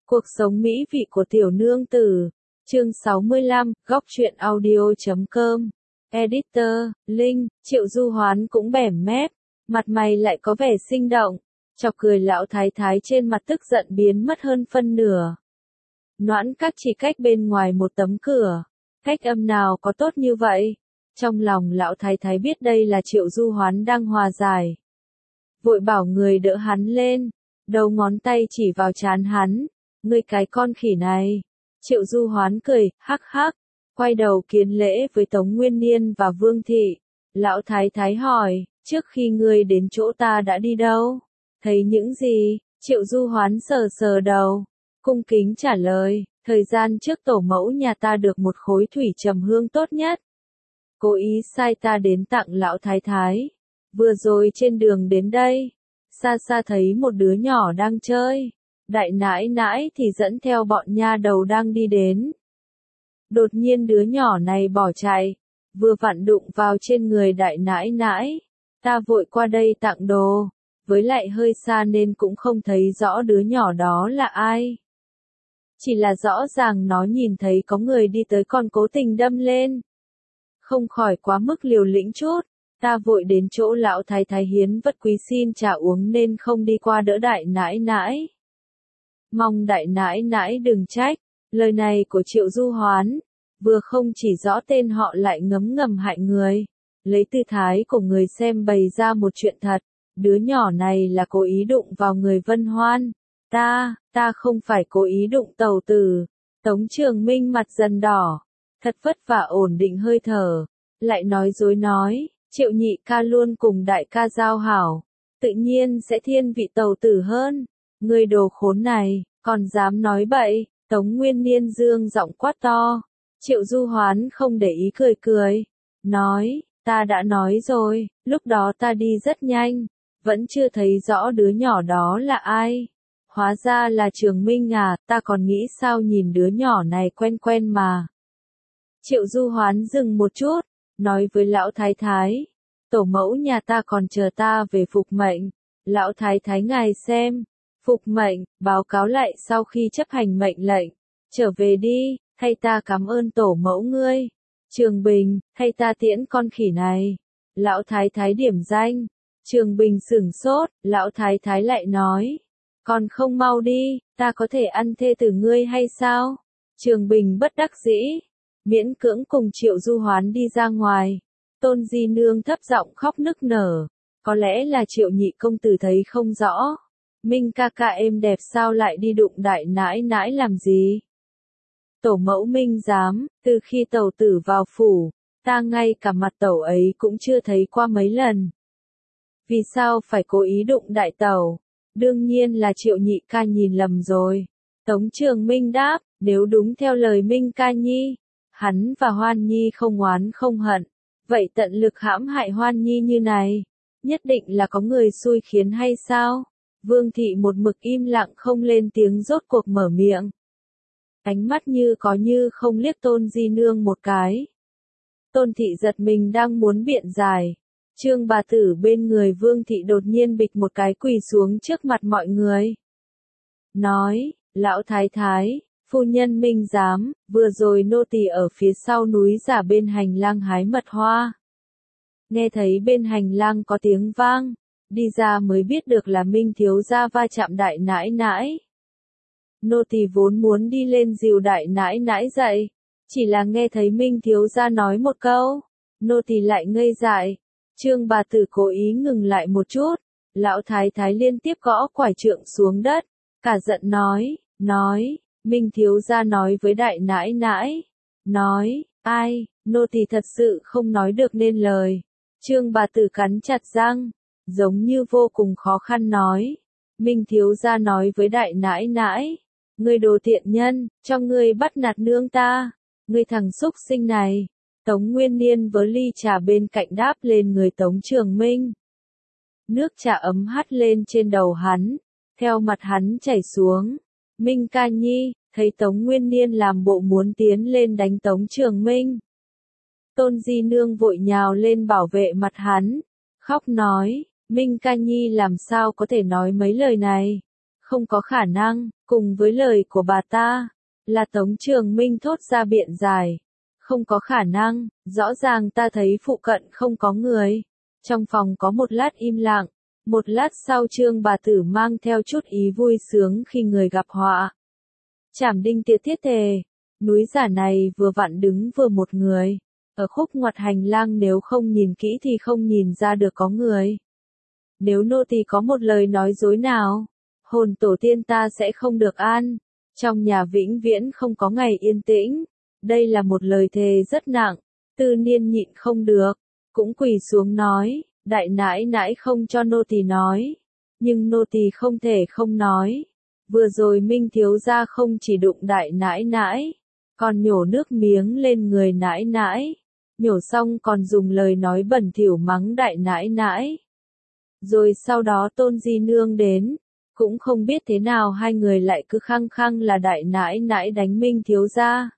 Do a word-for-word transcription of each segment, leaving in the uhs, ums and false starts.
Cuộc sống mỹ vị của tiểu nương tử. Chương sáu mươi lăm, góc truyện audio chấm com. Editor, Linh, Triệu Du Hoán cũng bẻm mép, mặt mày lại có vẻ sinh động, chọc cười lão thái thái trên mặt tức giận biến mất hơn phân nửa. Noãn Các chỉ cách bên ngoài một tấm cửa, cách âm nào có tốt như vậy? Trong lòng lão thái thái biết đây là Triệu Du Hoán đang hòa giải. Vội bảo người đỡ hắn lên, đầu ngón tay chỉ vào trán hắn, ngươi cái con khỉ này. Triệu Du Hoán cười, hắc hắc, quay đầu kiến lễ với Tống Nguyên Niên và Vương Thị. Lão thái thái hỏi, trước khi ngươi đến chỗ ta đã đi đâu? Thấy những gì? Triệu Du Hoán sờ sờ đầu, cung kính trả lời, thời gian trước tổ mẫu nhà ta được một khối thủy trầm hương tốt nhất. Cố ý sai ta đến tặng lão thái thái. Vừa rồi trên đường đến đây, xa xa thấy một đứa nhỏ đang chơi. Đại nãi nãi thì dẫn theo bọn nha đầu đang đi đến. Đột nhiên đứa nhỏ này bỏ chạy, vừa vặn đụng vào trên người đại nãi nãi. Ta vội qua đây tặng đồ, với lại hơi xa nên cũng không thấy rõ đứa nhỏ đó là ai. Chỉ là rõ ràng nó nhìn thấy có người đi tới còn cố tình đâm lên. Không khỏi quá mức liều lĩnh chút, ta vội đến chỗ lão thái thái hiến vật quý xin trà uống nên không đi qua đỡ đại nãi nãi. Mong đại nãi nãi đừng trách, lời này của Triệu Du Hoán, vừa không chỉ rõ tên họ lại ngấm ngầm hại người, lấy tư thái của người xem bày ra một chuyện thật, đứa nhỏ này là cố ý đụng vào người Vân Hoan, ta, ta không phải cố ý đụng tàu tử. Tống Trường Minh mặt dần đỏ, thật vất vả ổn định hơi thở, lại nói dối nói, Triệu nhị ca luôn cùng đại ca giao hảo, tự nhiên sẽ thiên vị tàu tử hơn. Người đồ khốn này, còn dám nói bậy. Tống Nguyên Niên dương giọng quát to. Triệu Du Hoán không để ý cười cười, nói, ta đã nói rồi, lúc đó ta đi rất nhanh, vẫn chưa thấy rõ đứa nhỏ đó là ai. Hóa ra là Trường Minh à, ta còn nghĩ sao nhìn đứa nhỏ này quen quen mà. Triệu Du Hoán dừng một chút, nói với lão thái thái, tổ mẫu nhà ta còn chờ ta về phục mệnh. Lão thái thái ngài xem. Phục mệnh, báo cáo lại sau khi chấp hành mệnh lệnh. Trở về đi, thay ta cảm ơn tổ mẫu ngươi. Trường Bình, thay ta tiễn con khỉ này. Lão thái thái điểm danh. Trường Bình sửng sốt, lão thái thái lại nói. Còn không mau đi, ta có thể ăn thê tử ngươi hay sao? Trường Bình bất đắc dĩ, miễn cưỡng cùng Triệu Du Hoán đi ra ngoài. Tôn Di Nương thấp giọng khóc nức nở. Có lẽ là Triệu nhị công tử thấy không rõ. Minh ca ca êm đẹp sao lại đi đụng đại nãi nãi làm gì? Tổ mẫu Minh dám, từ khi tẩu tử vào phủ, ta ngay cả mặt tẩu ấy cũng chưa thấy qua mấy lần. Vì sao phải cố ý đụng đại tẩu? Đương nhiên là Triệu nhị ca nhìn lầm rồi. Tống Trường Minh đáp, nếu đúng theo lời Minh ca nhi, hắn và Hoan Nhi không oán không hận, vậy tận lực hãm hại Hoan Nhi như này, nhất định là có người xui khiến hay sao? Vương Thị một mực im lặng không lên tiếng rốt cuộc mở miệng. Ánh mắt như có như không liếc Tôn Di Nương một cái. Tôn Thị giật mình đang muốn biện giải. Trương bà tử bên người Vương Thị đột nhiên bịch một cái quỳ xuống trước mặt mọi người. Nói, lão thái thái, phu nhân Minh giám, vừa rồi nô tỳ ở phía sau núi giả bên hành lang hái mật hoa. Nghe thấy bên hành lang có tiếng vang. Đi ra mới biết được là Minh thiếu gia va chạm đại nãi nãi. Nô tỳ vốn muốn đi lên dìu đại nãi nãi dậy, chỉ là nghe thấy Minh thiếu gia nói một câu, nô tỳ lại ngây dại. Trương bà tử cố ý ngừng lại một chút, lão thái thái liên tiếp gõ quải trượng xuống đất, cả giận nói, nói, Minh thiếu gia nói với đại nãi nãi, nói, ai, nô tỳ thật sự không nói được nên lời. Trương bà tử cắn chặt răng, giống như vô cùng khó khăn nói. Minh thiếu gia nói với đại nãi nãi. Ngươi đồ tiện nhân, cho ngươi bắt nạt nương ta. Ngươi thằng xúc sinh này. Tống Nguyên Niên với ly trà bên cạnh đáp lên người Tống Trường Minh. Nước trà ấm hắt lên trên đầu hắn. Theo mặt hắn chảy xuống. Minh ca nhi, thấy Tống Nguyên Niên làm bộ muốn tiến lên đánh Tống Trường Minh. Tôn Di Nương vội nhào lên bảo vệ mặt hắn. Khóc nói. Minh ca nhi làm sao có thể nói mấy lời này? Không có khả năng, cùng với lời của bà ta, là Tống Trường Minh thốt ra biện giải. Không có khả năng, rõ ràng ta thấy phụ cận không có người. Trong phòng có một lát im lặng, một lát sau Trương bà tử mang theo chút ý vui sướng khi người gặp họa. Trảm đinh tiệt thiết thề, núi giả này vừa vặn đứng vừa một người. Ở khúc ngoặt hành lang nếu không nhìn kỹ thì không nhìn ra được có người. Nếu nô tỳ có một lời nói dối nào, hồn tổ tiên ta sẽ không được an. Trong nhà vĩnh viễn không có ngày yên tĩnh. Đây là một lời thề rất nặng. Tư Niên nhịn không được, cũng quỳ xuống nói, đại nãi nãi không cho nô tỳ nói. Nhưng nô tỳ không thể không nói. Vừa rồi Minh thiếu gia không chỉ đụng đại nãi nãi, còn nhổ nước miếng lên người nãi nãi. Nhổ xong còn dùng lời nói bẩn thỉu mắng đại nãi nãi. Rồi sau đó Tôn Di Nương đến, cũng không biết thế nào hai người lại cứ khăng khăng là đại nãi nãi đánh Minh thiếu gia.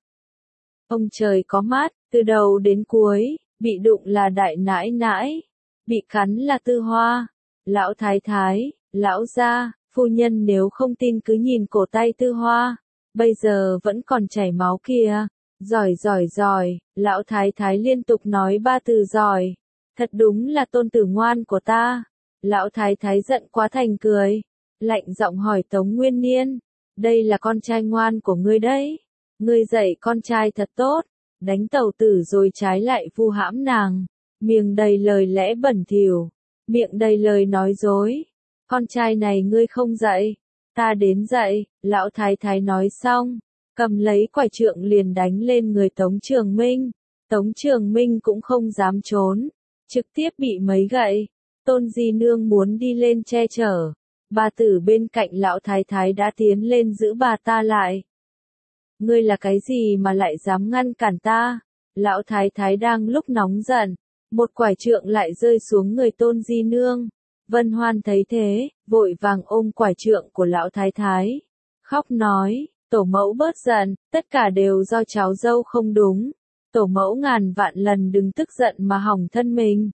Ông trời có mắt, từ đầu đến cuối, bị đụng là đại nãi nãi, bị cắn là Tư Hoa, lão thái thái, lão gia, phu nhân nếu không tin cứ nhìn cổ tay Tư Hoa, bây giờ vẫn còn chảy máu kìa. Giỏi giỏi giỏi, lão thái thái liên tục nói ba từ giỏi. Thật đúng là tôn tử ngoan của ta. Lão thái thái giận quá thành cười. Lạnh giọng hỏi Tống Nguyên Niên. Đây là con trai ngoan của ngươi đấy. Ngươi dạy con trai thật tốt. Đánh tẩu tử rồi trái lại vu hãm nàng. Miệng đầy lời lẽ bẩn thỉu. Miệng đầy lời nói dối. Con trai này ngươi không dạy. Ta đến dạy. Lão thái thái nói xong, cầm lấy quải trượng liền đánh lên người Tống Trường Minh. Tống Trường Minh cũng không dám trốn, trực tiếp bị mấy gậy. Tôn Di Nương muốn đi lên che chở, bà tử bên cạnh lão thái thái đã tiến lên giữ bà ta lại. Ngươi là cái gì mà lại dám ngăn cản ta? Lão thái thái đang lúc nóng giận, một quải trượng lại rơi xuống người Tôn Di Nương. Vân Hoan thấy thế, vội vàng ôm quải trượng của lão thái thái, khóc nói. Tổ mẫu bớt giận, tất cả đều do cháu dâu không đúng. Tổ mẫu ngàn vạn lần đừng tức giận mà hỏng thân mình.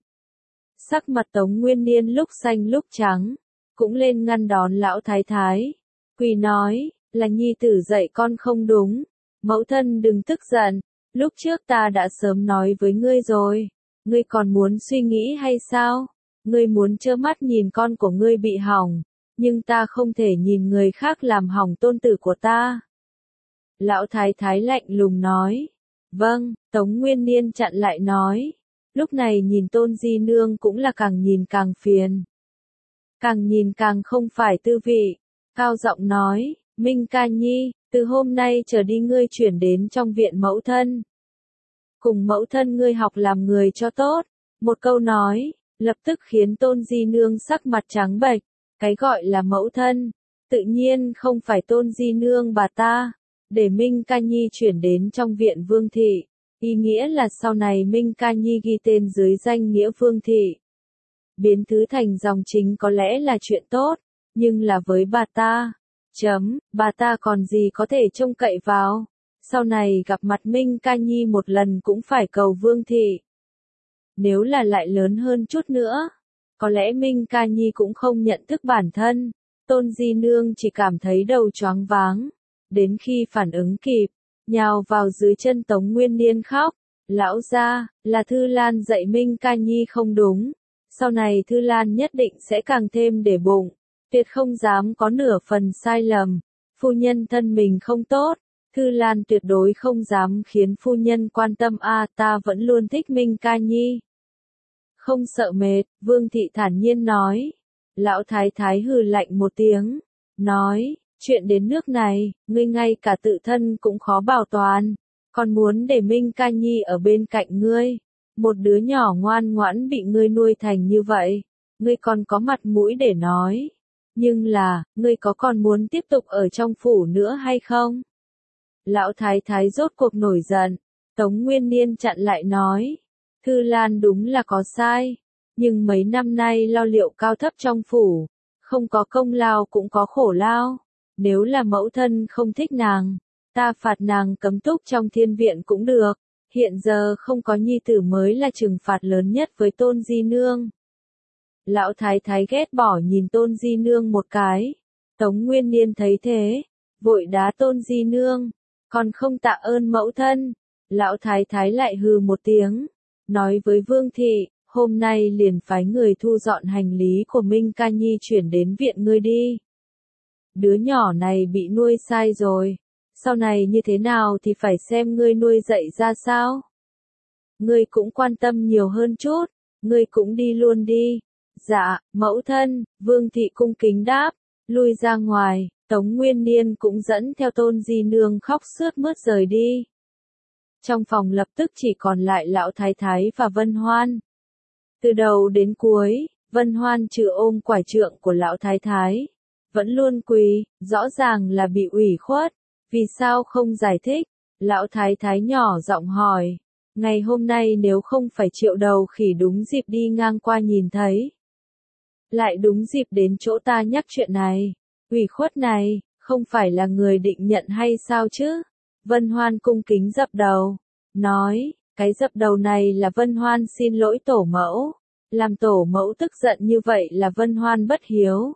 Sắc mặt Tống Nguyên Niên lúc xanh lúc trắng, cũng lên ngăn đón lão thái thái. Quỳ nói, là nhi tử dạy con không đúng. Mẫu thân đừng tức giận, lúc trước ta đã sớm nói với ngươi rồi. Ngươi còn muốn suy nghĩ hay sao? Ngươi muốn trơ mắt nhìn con của ngươi bị hỏng, nhưng ta không thể nhìn người khác làm hỏng tôn tử của ta. Lão thái thái lạnh lùng nói. Vâng, Tống Nguyên Niên chặn lại nói. Lúc này nhìn Tôn Di Nương cũng là càng nhìn càng phiền. Càng nhìn càng không phải tư vị. Cao giọng nói, Minh ca nhi, từ hôm nay trở đi ngươi chuyển đến trong viện mẫu thân. Cùng mẫu thân ngươi học làm người cho tốt. Một câu nói, lập tức khiến Tôn Di Nương sắc mặt trắng bệch. Cái gọi là mẫu thân, tự nhiên không phải Tôn Di Nương bà ta. Để Minh Ca Nhi chuyển đến trong viện Vương Thị, ý nghĩa là sau này Minh Ca Nhi ghi tên dưới danh nghĩa Vương Thị. Biến thứ thành dòng chính có lẽ là chuyện tốt, nhưng là với bà ta, chấm, bà ta còn gì có thể trông cậy vào. Sau này gặp mặt Minh Ca Nhi một lần cũng phải cầu Vương Thị. Nếu là lại lớn hơn chút nữa, có lẽ Minh Ca Nhi cũng không nhận thức bản thân. Tôn Di Nương chỉ cảm thấy đầu choáng váng. Đến khi phản ứng kịp, nhào vào dưới chân Tống Nguyên Niên khóc. Lão gia, là Thư Lan dạy Minh Ca Nhi không đúng. Sau này Thư Lan nhất định sẽ càng thêm để bụng. Tuyệt không dám có nửa phần sai lầm. Phu nhân thân mình không tốt. Thư Lan tuyệt đối không dám khiến phu nhân quan tâm a à, ta vẫn luôn thích Minh Ca Nhi. Không sợ mệt, Vương Thị thản nhiên nói. Lão thái thái hừ lạnh một tiếng, nói. Chuyện đến nước này, ngươi ngay cả tự thân cũng khó bảo toàn, còn muốn để Minh Ca Nhi ở bên cạnh ngươi. Một đứa nhỏ ngoan ngoãn bị ngươi nuôi thành như vậy, ngươi còn có mặt mũi để nói. Nhưng là, ngươi có còn muốn tiếp tục ở trong phủ nữa hay không? Lão thái thái rốt cuộc nổi giận, Tống Nguyên Niên chặn lại nói. Thư Lan đúng là có sai, nhưng mấy năm nay lo liệu cao thấp trong phủ, không có công lao cũng có khổ lao. Nếu là mẫu thân không thích nàng, ta phạt nàng cấm túc trong thiên viện cũng được. Hiện giờ không có nhi tử mới là trừng phạt lớn nhất với Tôn Di Nương. Lão thái thái ghét bỏ nhìn Tôn Di Nương một cái. Tống Nguyên Niên thấy thế, vội đá Tôn Di Nương, còn không tạ ơn mẫu thân. Lão thái thái lại hừ một tiếng, nói với Vương thị, hôm nay liền phái người thu dọn hành lý của Minh Ca Nhi chuyển đến viện ngươi đi. Đứa nhỏ này bị nuôi sai rồi, sau này như thế nào thì phải xem ngươi nuôi dạy ra sao. Ngươi cũng quan tâm nhiều hơn chút, ngươi cũng đi luôn đi. Dạ, mẫu thân, Vương thị cung kính đáp, lui ra ngoài, Tống Nguyên Niên cũng dẫn theo Tôn Di Nương khóc sướt mướt rời đi. Trong phòng lập tức chỉ còn lại lão thái thái và Vân Hoan. Từ đầu đến cuối, Vân Hoan trừ ôm quải trượng của lão thái thái, vẫn luôn quỳ, rõ ràng là bị ủy khuất, vì sao không giải thích. Lão thái thái nhỏ giọng hỏi, ngày hôm nay nếu không phải Triệu Đầu Khỉ đúng dịp đi ngang qua nhìn thấy, lại đúng dịp đến chỗ ta nhắc chuyện này, ủy khuất này, không phải là người định nhận hay sao chứ? Vân Hoan cung kính dập đầu, nói, cái dập đầu này là Vân Hoan xin lỗi tổ mẫu, làm tổ mẫu tức giận như vậy là Vân Hoan bất hiếu.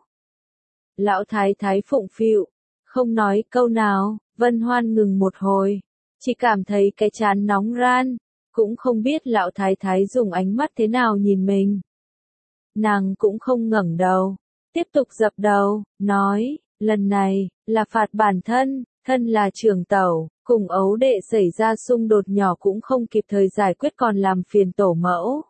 Lão thái thái phụng phịu, không nói câu nào. Vân Hoan ngừng một hồi, chỉ cảm thấy cái trán nóng ran, cũng không biết lão thái thái dùng ánh mắt thế nào nhìn mình. Nàng cũng không ngẩng đầu, tiếp tục dập đầu, nói, lần này, là phạt bản thân, thân là trưởng tẩu, cùng ấu đệ xảy ra xung đột nhỏ cũng không kịp thời giải quyết còn làm phiền tổ mẫu.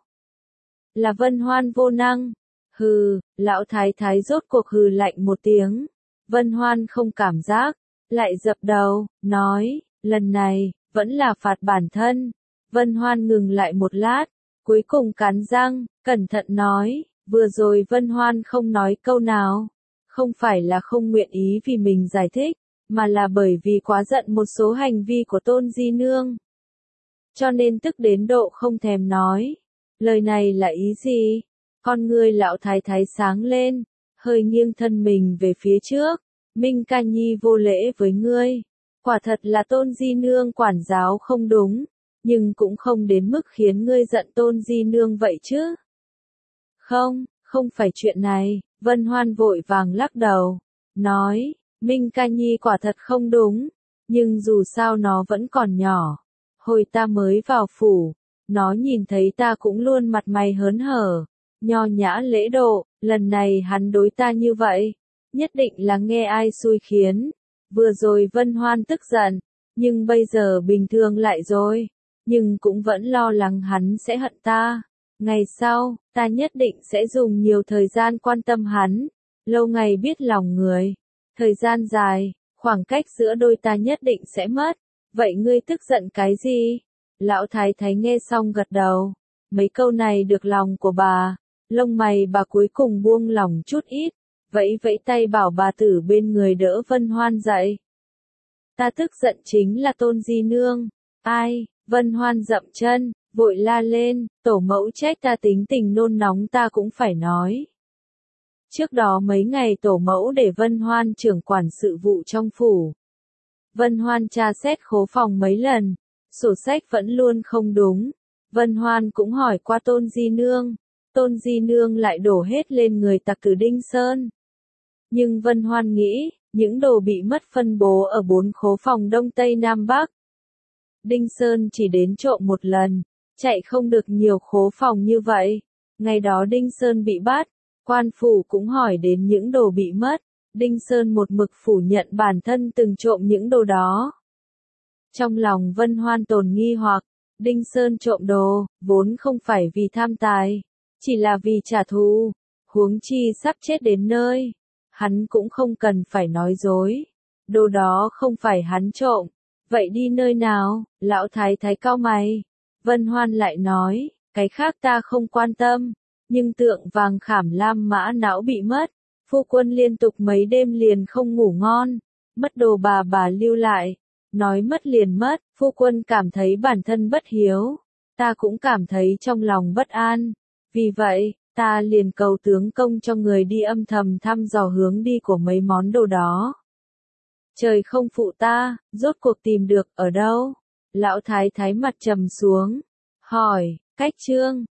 Là Vân Hoan vô năng. Hừ, lão thái thái rốt cuộc hừ lạnh một tiếng. Vân Hoan không cảm giác, lại dập đầu, nói, lần này, vẫn là phạt bản thân. Vân Hoan ngừng lại một lát, cuối cùng cắn răng, cẩn thận nói, vừa rồi Vân Hoan không nói câu nào. Không phải là không nguyện ý vì mình giải thích, mà là bởi vì quá giận một số hành vi của Tôn Di Nương. Cho nên tức đến độ không thèm nói. Lời này là ý gì? Con ngươi lão thái thái sáng lên, hơi nghiêng thân mình về phía trước. Minh Ca Nhi vô lễ với ngươi. Quả thật là Tôn Di Nương quản giáo không đúng, nhưng cũng không đến mức khiến ngươi giận Tôn Di Nương vậy chứ. Không, không phải chuyện này. Vân Hoan vội vàng lắc đầu, nói, Minh Ca Nhi quả thật không đúng, nhưng dù sao nó vẫn còn nhỏ. Hồi ta mới vào phủ, nó nhìn thấy ta cũng luôn mặt mày hớn hở, nho nhã lễ độ, lần này hắn đối ta như vậy, nhất định là nghe ai xui khiến. Vừa rồi Vân Hoan tức giận, nhưng bây giờ bình thường lại rồi, nhưng cũng vẫn lo lắng hắn sẽ hận ta. Ngày sau, ta nhất định sẽ dùng nhiều thời gian quan tâm hắn, lâu ngày biết lòng người. Thời gian dài, khoảng cách giữa đôi ta nhất định sẽ mất. Vậy ngươi tức giận cái gì? Lão thái thái nghe xong gật đầu. Mấy câu này được lòng của bà, lông mày bà cuối cùng buông lỏng chút ít, vẫy vẫy tay bảo bà tử bên người đỡ Vân Hoan dậy. Ta tức giận chính là Tôn Di Nương. Ai? Vân Hoan dậm chân, vội la lên, tổ mẫu trách ta tính tình nôn nóng ta cũng phải nói. Trước đó mấy ngày tổ mẫu để Vân Hoan trưởng quản sự vụ trong phủ. Vân Hoan tra xét khố phòng mấy lần, sổ sách vẫn luôn không đúng. Vân Hoan cũng hỏi qua Tôn Di Nương, Tôn Di Nương lại đổ hết lên người tặc tử Đinh Sơn. Nhưng Vân Hoan nghĩ, những đồ bị mất phân bố ở bốn khố phòng Đông Tây Nam Bắc. Đinh Sơn chỉ đến trộm một lần, chạy không được nhiều khố phòng như vậy. Ngày đó Đinh Sơn bị bắt, quan phủ cũng hỏi đến những đồ bị mất. Đinh Sơn một mực phủ nhận bản thân từng trộm những đồ đó. Trong lòng Vân Hoan tồn nghi hoặc, Đinh Sơn trộm đồ, vốn không phải vì tham tài, chỉ là vì trả thù, huống chi sắp chết đến nơi. Hắn cũng không cần phải nói dối, đồ đó không phải hắn trộm, vậy đi nơi nào? Lão thái thái cau mày. Vân Hoan lại nói, cái khác ta không quan tâm, nhưng tượng vàng Khảm Lam Mã não bị mất. Phu quân liên tục mấy đêm liền không ngủ ngon, mất đồ bà bà lưu lại, nói mất liền mất, phu quân cảm thấy bản thân bất hiếu, ta cũng cảm thấy trong lòng bất an, vì vậy, ta liền cầu tướng công cho người đi âm thầm thăm dò hướng đi của mấy món đồ đó. Trời không phụ ta, rốt cuộc tìm được ở đâu? Lão thái thái mặt trầm xuống, hỏi, cách trương,